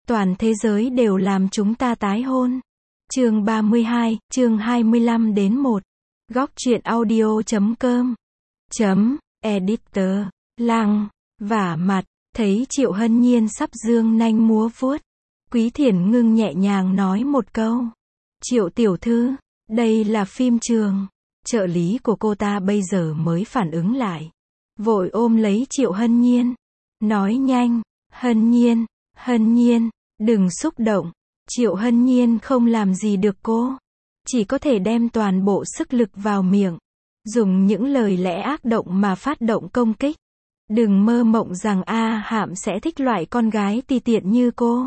Toàn thế giới đều làm chúng ta tái hôn. Chương 32, chương 25 đến 1. Góc truyện audio.com. Editor. Lăng. Vả mặt. Thấy Triệu Hân Nhiên sắp dương nanh múa vuốt. Quý Thiển Ngưng nhẹ nhàng nói một câu. Triệu tiểu thư, đây là phim trường. Trợ lý của cô ta bây giờ mới phản ứng lại. Vội ôm lấy Triệu Hân Nhiên. Nói nhanh, Hân Nhiên, đừng xúc động. Triệu Hân Nhiên không làm gì được cô. Chỉ có thể đem toàn bộ sức lực vào miệng. Dùng những lời lẽ ác động mà phát động công kích. Đừng mơ mộng rằng A Hạm sẽ thích loại con gái ti tiện như cô.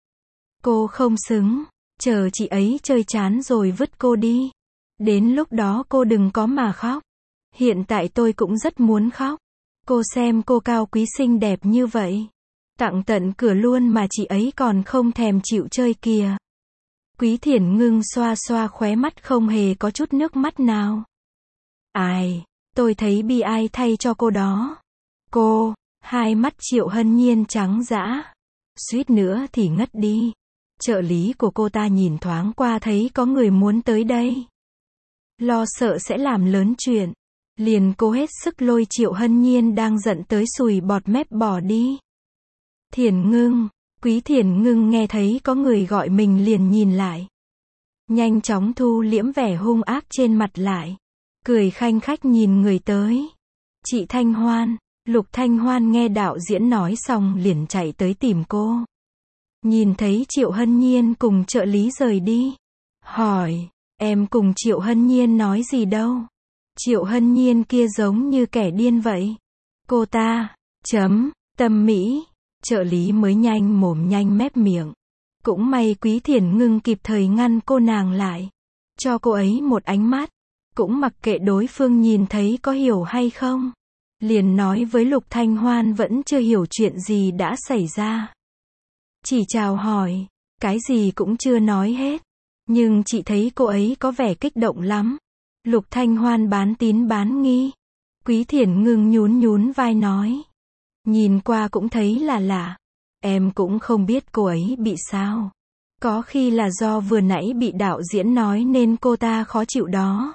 Cô không xứng. Chờ chị ấy chơi chán rồi vứt cô đi. Đến lúc đó cô đừng có mà khóc. Hiện tại tôi cũng rất muốn khóc. Cô xem cô cao quý xinh đẹp như vậy. Tặng tận cửa luôn mà chị ấy còn không thèm chịu chơi kìa. Quý Thiển Ngưng xoa xoa khóe mắt không hề có chút nước mắt nào. Ai, tôi thấy bi ai thay cho cô đó. Cô, hai mắt Triệu Hân Nhiên trắng dã. Suýt nữa thì ngất đi. Trợ lý của cô ta nhìn thoáng qua thấy có người muốn tới đây. Lo sợ sẽ làm lớn chuyện. Liền cố hết sức lôi Triệu Hân Nhiên đang giận tới sùi bọt mép bỏ đi. Thiển Ngưng, Quý Thiển Ngưng nghe thấy có người gọi mình liền nhìn lại. Nhanh chóng thu liễm vẻ hung ác trên mặt lại. Cười khanh khách nhìn người tới. Chị Thanh Hoan, Lục Thanh Hoan nghe đạo diễn nói xong liền chạy tới tìm cô. Nhìn thấy Triệu Hân Nhiên cùng trợ lý rời đi. Hỏi, em cùng Triệu Hân Nhiên nói gì đâu? Triệu Hân Nhiên kia giống như kẻ điên vậy. Cô ta, tâm mỹ. Trợ lý mới nhanh mồm nhanh mép miệng. Cũng may Quý Thiển Ngưng kịp thời ngăn cô nàng lại. Cho cô ấy một ánh mắt. Cũng mặc kệ đối phương nhìn thấy có hiểu hay không. Liền nói với Lục Thanh Hoan vẫn chưa hiểu chuyện gì đã xảy ra. Chỉ chào hỏi. Cái gì cũng chưa nói hết. Nhưng chị thấy cô ấy có vẻ kích động lắm. Lục Thanh Hoan bán tín bán nghi. Quý Thiển Ngưng nhún vai nói. Nhìn qua cũng thấy là lạ. Em cũng không biết cô ấy bị sao. Có khi là do vừa nãy bị đạo diễn nói nên cô ta khó chịu đó.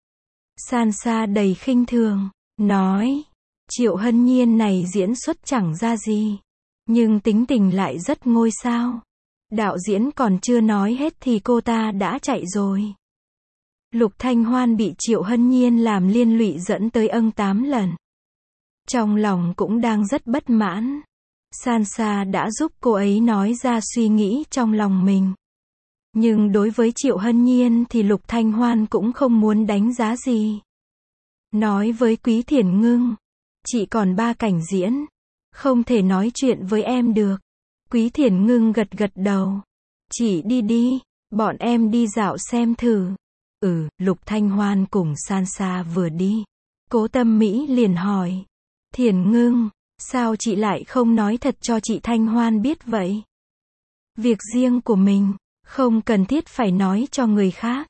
Sansa đầy khinh thường. Nói. Triệu Hân Nhiên này diễn xuất chẳng ra gì. Nhưng tính tình lại rất ngôi sao. Đạo diễn còn chưa nói hết thì cô ta đã chạy rồi. Lục Thanh Hoan bị Triệu Hân Nhiên làm liên lụy dẫn tới 8 lần. Trong lòng cũng đang rất bất mãn. Sansa đã giúp cô ấy nói ra suy nghĩ trong lòng mình. Nhưng đối với Triệu Hân Nhiên thì Lục Thanh Hoan cũng không muốn đánh giá gì. Nói với Quý Thiển Ngưng. Chị còn 3 cảnh diễn. Không thể nói chuyện với em được. Quý Thiển Ngưng gật đầu. Chị đi, bọn em đi dạo xem thử. Lục Thanh Hoan cùng Sansa vừa đi. Cố Tâm Mỹ liền hỏi. Thiển Ngưng, sao chị lại không nói thật cho chị Thanh Hoan biết vậy? Việc riêng của mình, không cần thiết phải nói cho người khác.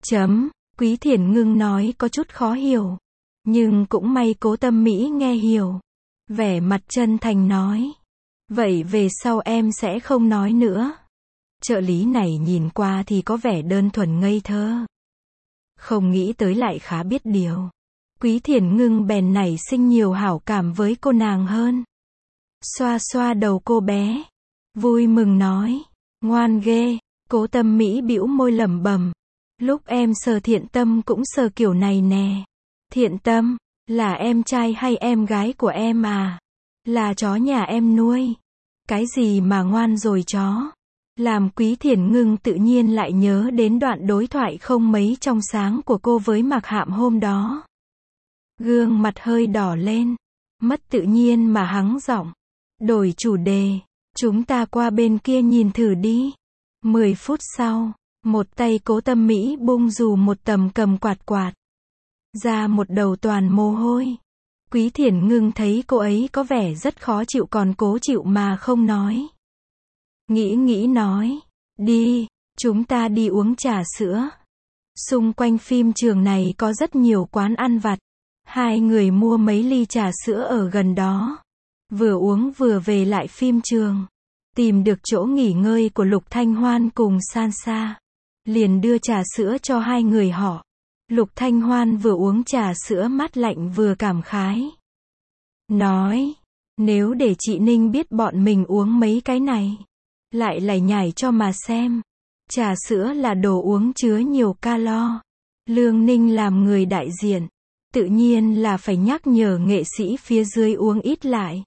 Quý Thiển Ngưng nói có chút khó hiểu. Nhưng cũng may Cố Tâm Mỹ nghe hiểu. Vẻ mặt chân thành nói. Vậy về sau em sẽ không nói nữa. Trợ lý này nhìn qua thì có vẻ đơn thuần ngây thơ. Không nghĩ tới lại khá biết điều. Quý Thiển Ngưng bèn nảy sinh nhiều hảo cảm với cô nàng hơn. Xoa xoa đầu cô bé. Vui mừng nói. Ngoan ghê. Cố Tâm Mỹ bĩu môi lẩm bẩm. Lúc em sờ Thiện Tâm cũng sờ kiểu này nè. Thiện Tâm, là em trai hay em gái của em à? Là chó nhà em nuôi. Cái gì mà ngoan rồi chó? Làm Quý Thiển Ngưng tự nhiên lại nhớ đến đoạn đối thoại không mấy trong sáng của cô với Mạc Hạm hôm đó. Gương mặt hơi đỏ lên. Mất tự nhiên mà hắng giọng. Đổi chủ đề. Chúng ta qua bên kia nhìn thử đi. 10 phút sau, một tay Cố Tâm Mỹ bung dù một tầm cầm quạt. Ra một đầu toàn mồ hôi. Quý Thiển Ngưng thấy cô ấy có vẻ rất khó chịu còn cố chịu mà không nói. Nghĩ nói. Đi, chúng ta đi uống trà sữa. Xung quanh phim trường này có rất nhiều quán ăn vặt. Hai người mua mấy ly trà sữa ở gần đó. Vừa uống vừa về lại phim trường. Tìm được chỗ nghỉ ngơi của Lục Thanh Hoan cùng Sansa. Liền đưa trà sữa cho hai người họ. Lục Thanh Hoan vừa uống trà sữa mát lạnh vừa cảm khái. Nói, nếu để chị Ninh biết bọn mình uống mấy cái này, lại lải nhải cho mà xem. Trà sữa là đồ uống chứa nhiều calo. Lương Ninh làm người đại diện, tự nhiên là phải nhắc nhở nghệ sĩ phía dưới uống ít lại.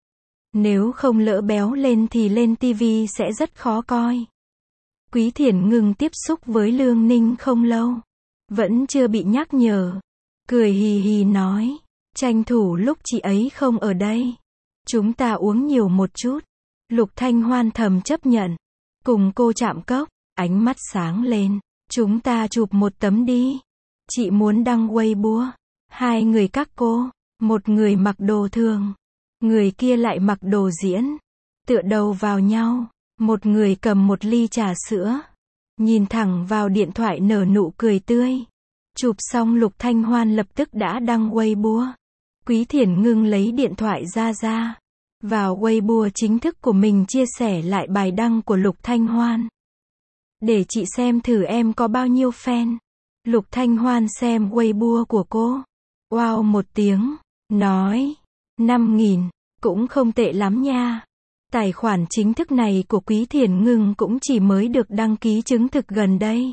Nếu không lỡ béo lên thì lên tivi sẽ rất khó coi. Quý Thiển Ngưng tiếp xúc với Lương Ninh không lâu, vẫn chưa bị nhắc nhở. Cười hì hì nói, tranh thủ lúc chị ấy không ở đây, chúng ta uống nhiều một chút. Lục Thanh Hoan thầm chấp nhận, cùng cô chạm cốc, ánh mắt sáng lên. Chúng ta chụp một tấm đi. Chị muốn đăng Weibo. Hai người các cô, một người mặc đồ thường, người kia lại mặc đồ diễn, tựa đầu vào nhau, một người cầm một ly trà sữa, nhìn thẳng vào điện thoại nở nụ cười tươi. Chụp xong Lục Thanh Hoan lập tức đã đăng Weibo. Quý Thiển Ngưng lấy điện thoại ra, vào Weibo chính thức của mình chia sẻ lại bài đăng của Lục Thanh Hoan. Để chị xem thử em có bao nhiêu fan. Lục Thanh Hoan xem Weibo của cô. Wow một tiếng, nói, 5.000, cũng không tệ lắm nha. Tài khoản chính thức này của Quý Thiển Ngưng cũng chỉ mới được đăng ký chứng thực gần đây.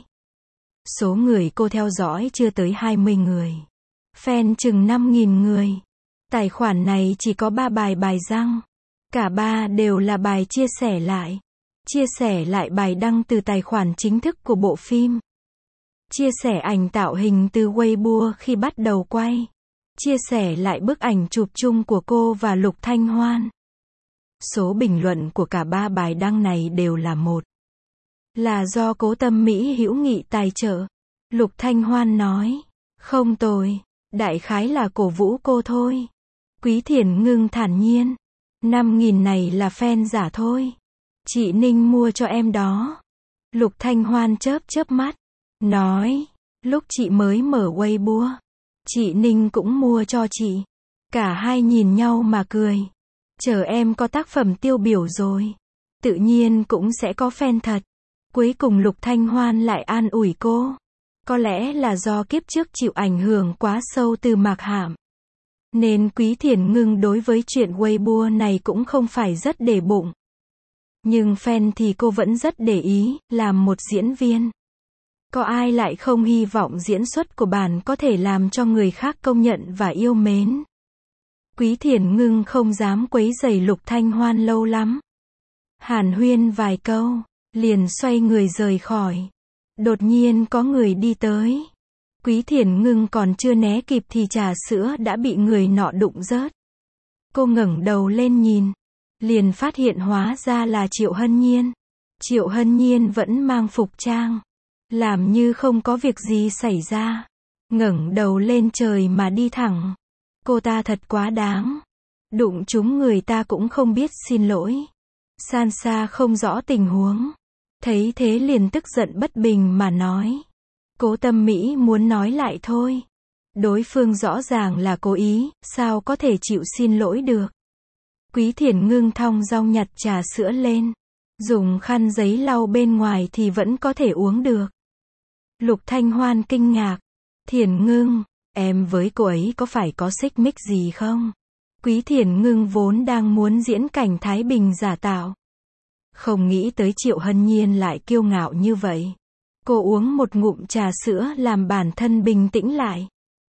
Số người cô theo dõi chưa tới 20 người. Fan chừng 5.000 người. Tài khoản này chỉ có 3 bài răng. Cả 3 đều là bài chia sẻ lại. Chia sẻ lại bài đăng từ tài khoản chính thức của bộ phim. Chia sẻ ảnh tạo hình từ Weibo khi bắt đầu quay. Chia sẻ lại bức ảnh chụp chung của cô và Lục Thanh Hoan. Số bình luận của cả 3 bài đăng này đều là 1. Là do Cố Tâm Mỹ hữu nghị tài trợ. Lục Thanh Hoan nói, không tồi, đại khái là cổ vũ cô thôi. Quý Thiển Ngưng thản nhiên, 5.000 này là fan giả thôi. Chị Ninh mua cho em đó. Lục Thanh Hoan chớp mắt, nói, lúc chị mới mở Weibo, chị Ninh cũng mua cho chị. Cả hai nhìn nhau mà cười. Chờ em có tác phẩm tiêu biểu rồi, tự nhiên cũng sẽ có fan thật. Cuối cùng Lục Thanh Hoan lại an ủi cô. Có lẽ là do kiếp trước chịu ảnh hưởng quá sâu từ Mạc Hạm, nên Quý Thiển Ngưng đối với chuyện Weibo này cũng không phải rất để bụng. Nhưng fan thì cô vẫn rất để ý, làm một diễn viên. Có ai lại không hy vọng diễn xuất của bạn có thể làm cho người khác công nhận và yêu mến. Quý Thiển Ngưng không dám quấy rầy Lục Thanh Hoan lâu lắm. Hàn huyên vài câu, liền xoay người rời khỏi. Đột nhiên có người đi tới. Quý Thiển Ngưng còn chưa né kịp thì trà sữa đã bị người nọ đụng rớt. Cô ngẩng đầu lên nhìn, liền phát hiện hóa ra là Triệu Hân Nhiên. Triệu Hân Nhiên vẫn mang phục trang, làm như không có việc gì xảy ra, ngẩng đầu lên trời mà đi thẳng. Cô ta thật quá đáng, đụng trúng người ta cũng không biết xin lỗi. Sansa không rõ tình huống, thấy thế liền tức giận bất bình mà nói. Cố Tâm Mỹ muốn nói lại thôi. Đối phương rõ ràng là cố ý, sao có thể chịu xin lỗi được. Quý Thiển Ngưng thong dong nhặt trà sữa lên, dùng khăn giấy lau bên ngoài thì vẫn có thể uống được. Lục Thanh Hoan kinh ngạc. Thiển Ngưng, em với cô ấy có phải có xích mích gì không? Quý Thiển Ngưng vốn đang muốn diễn cảnh Thái Bình giả tạo. Không nghĩ tới Triệu Hân Nhiên lại kiêu ngạo như vậy. Cô uống một ngụm trà sữa làm bản thân bình tĩnh lại.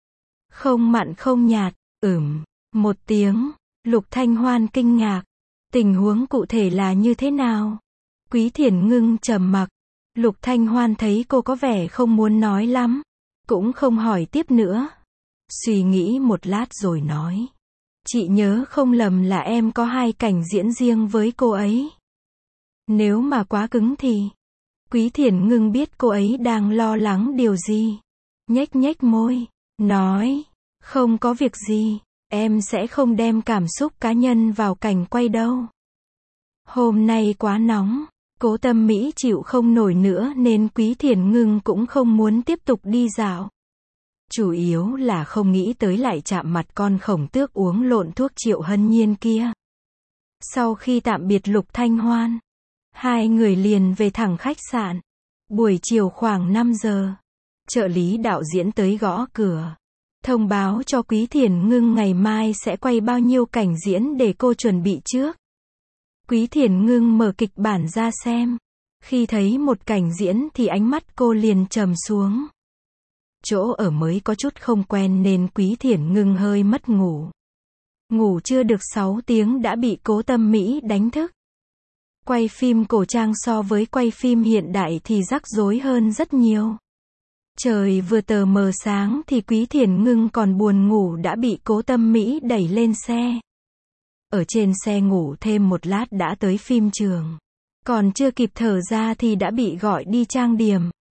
Không mặn không nhạt, một tiếng. Lục Thanh Hoan kinh ngạc. Tình huống cụ thể là như thế nào? Quý Thiển Ngưng trầm mặc. Lục Thanh Hoan thấy cô có vẻ không muốn nói lắm, cũng không hỏi tiếp nữa. Suy nghĩ một lát rồi nói. Chị nhớ không lầm là em có 2 cảnh diễn riêng với cô ấy. Nếu mà quá cứng thì... Quý Thiển Ngưng biết cô ấy đang lo lắng điều gì. Nhếch môi, nói, không có việc gì, em sẽ không đem cảm xúc cá nhân vào cảnh quay đâu. Hôm nay quá nóng, Cố Tâm Mỹ chịu không nổi nữa nên Quý Thiển Ngưng cũng không muốn tiếp tục đi dạo. Chủ yếu là không nghĩ tới lại chạm mặt con khổng tước uống lộn thuốc Triệu Hân Nhiên kia. Sau khi tạm biệt Lục Thanh Hoan, Hai người liền về thẳng khách sạn. Buổi chiều khoảng 5 giờ, trợ lý đạo diễn tới gõ cửa. Thông báo cho Quý Thiển Ngưng ngày mai sẽ quay bao nhiêu cảnh diễn để cô chuẩn bị trước. Quý Thiển Ngưng mở kịch bản ra xem. Khi thấy một cảnh diễn thì ánh mắt cô liền trầm xuống. Chỗ ở mới có chút không quen nên Quý Thiển Ngưng hơi mất ngủ. Ngủ chưa được 6 tiếng đã bị Cố Tâm Mỹ đánh thức. Quay phim cổ trang so với quay phim hiện đại thì rắc rối hơn rất nhiều. Trời vừa tờ mờ sáng thì Quý Thiển Ngưng còn buồn ngủ đã bị Cố Tâm Mỹ đẩy lên xe. Ở trên xe ngủ thêm một lát đã tới phim trường. Còn chưa kịp thở ra thì đã bị gọi đi trang điểm.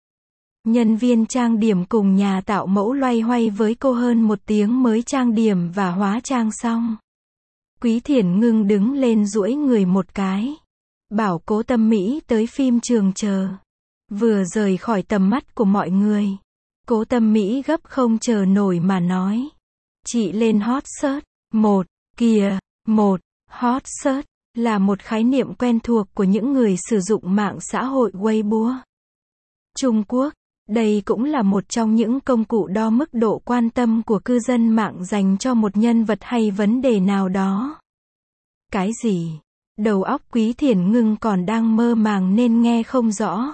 Nhân viên trang điểm cùng nhà tạo mẫu loay hoay với cô hơn 1 tiếng mới trang điểm và hóa trang xong. Quý Thiển Ngưng đứng lên duỗi người một cái. Bảo Cố Tâm Mỹ tới phim trường chờ. Vừa rời khỏi tầm mắt của mọi người. Cố Tâm Mỹ gấp không chờ nổi mà nói. Chị lên hot search. Kìa, hot search là một khái niệm quen thuộc của những người sử dụng mạng xã hội Weibo. Trung Quốc, đây cũng là một trong những công cụ đo mức độ quan tâm của cư dân mạng dành cho một nhân vật hay vấn đề nào đó. Cái gì? Đầu óc Quý Thiển Ngưng còn đang mơ màng nên nghe không rõ.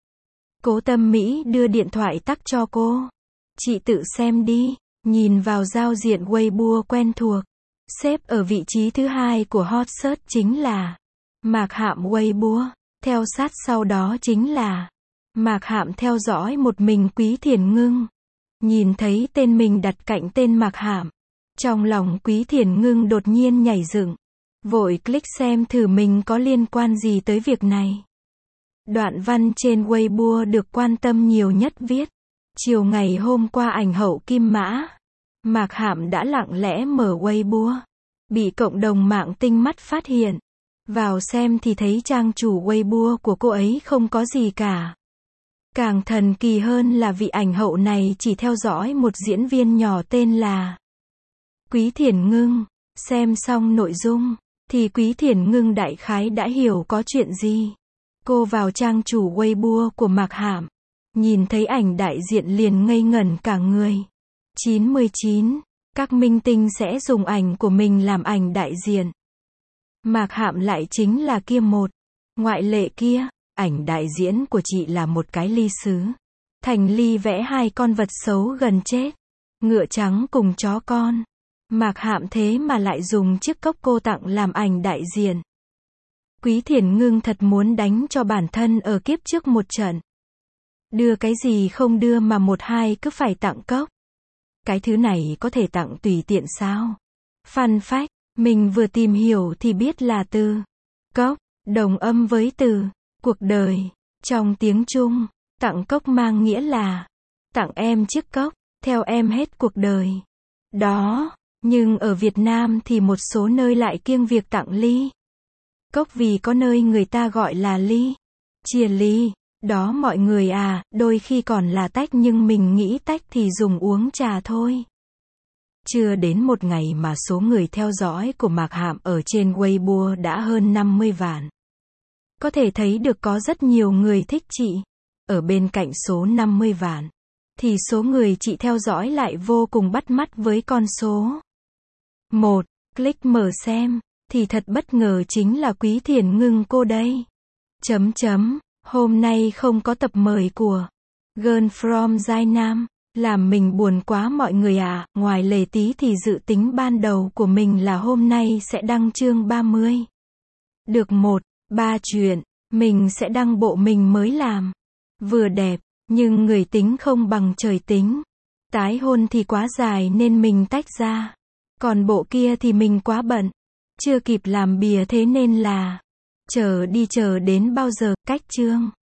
Cố Tâm Mỹ đưa điện thoại tắt cho cô. Chị tự xem đi. Nhìn vào giao diện Weibo quen thuộc. Xếp ở vị trí thứ 2 của hot search chính là Mạc Hạm Weibo. Theo sát sau đó chính là Mạc Hạm theo dõi một mình Quý Thiển Ngưng. Nhìn thấy tên mình đặt cạnh tên Mạc Hạm. Trong lòng Quý Thiển Ngưng đột nhiên nhảy dựng. Vội click xem thử mình có liên quan gì tới việc này. Đoạn văn trên Weibo được quan tâm nhiều nhất viết. Chiều ngày hôm qua ảnh hậu Kim Mã, Mạc Hạm đã lặng lẽ mở Weibo. Bị cộng đồng mạng tinh mắt phát hiện. Vào xem thì thấy trang chủ Weibo của cô ấy không có gì cả. Càng thần kỳ hơn là vị ảnh hậu này chỉ theo dõi một diễn viên nhỏ tên là Quý Thiển Ngưng. Xem xong nội dung thì Quý Thiển Ngưng đại khái đã hiểu có chuyện gì. Cô vào trang chủ Weibo của Mạc Hạm. Nhìn thấy ảnh đại diện liền ngây ngẩn cả người. 99. Các minh tinh sẽ dùng ảnh của mình làm ảnh đại diện. Mạc Hạm lại chính là kia một. Ngoại lệ kia, ảnh đại diễn của chị là một cái ly sứ. Thành ly vẽ 2 con vật xấu gần chết. Ngựa trắng cùng chó con. Mạc Hạm thế mà lại dùng chiếc cốc cô tặng làm ảnh đại diện. Quý Thiển Ngưng thật muốn đánh cho bản thân ở kiếp trước một trận. Đưa cái gì không đưa mà một hai cứ phải tặng cốc. Cái thứ này có thể tặng tùy tiện sao? Fun fact, mình vừa tìm hiểu thì biết là từ cốc, đồng âm với từ cuộc đời. Trong tiếng Trung, tặng cốc mang nghĩa là tặng em chiếc cốc, theo em hết cuộc đời. Đó, nhưng ở Việt Nam thì một số nơi lại kiêng việc tặng ly. Cốc vì có nơi người ta gọi là ly. Chia ly. Đó mọi người à, đôi khi còn là tách nhưng mình nghĩ tách thì dùng uống trà thôi. Chưa đến một ngày mà số người theo dõi của Mạc Hạm ở trên Weibo đã hơn 50 vạn. Có thể thấy được có rất nhiều người thích chị. Ở bên cạnh số 50 vạn, thì số người chị theo dõi lại vô cùng bắt mắt với con số 1. Click mở xem, thì thật bất ngờ chính là Quý Thiển Ngưng cô đây. Hôm nay không có tập mời của Girl from Giai, làm mình buồn quá mọi người ạ. Ngoài lề tí thì dự tính ban đầu của mình là hôm nay sẽ đăng chương 30. Được 1-3 chuyện, mình sẽ đăng bộ mình mới làm. Vừa đẹp, nhưng người tính không bằng trời tính. Tái hôn thì quá dài nên mình tách ra. Còn bộ kia thì mình quá bận. Chưa kịp làm bìa thế nên là chờ đến bao giờ, cách chương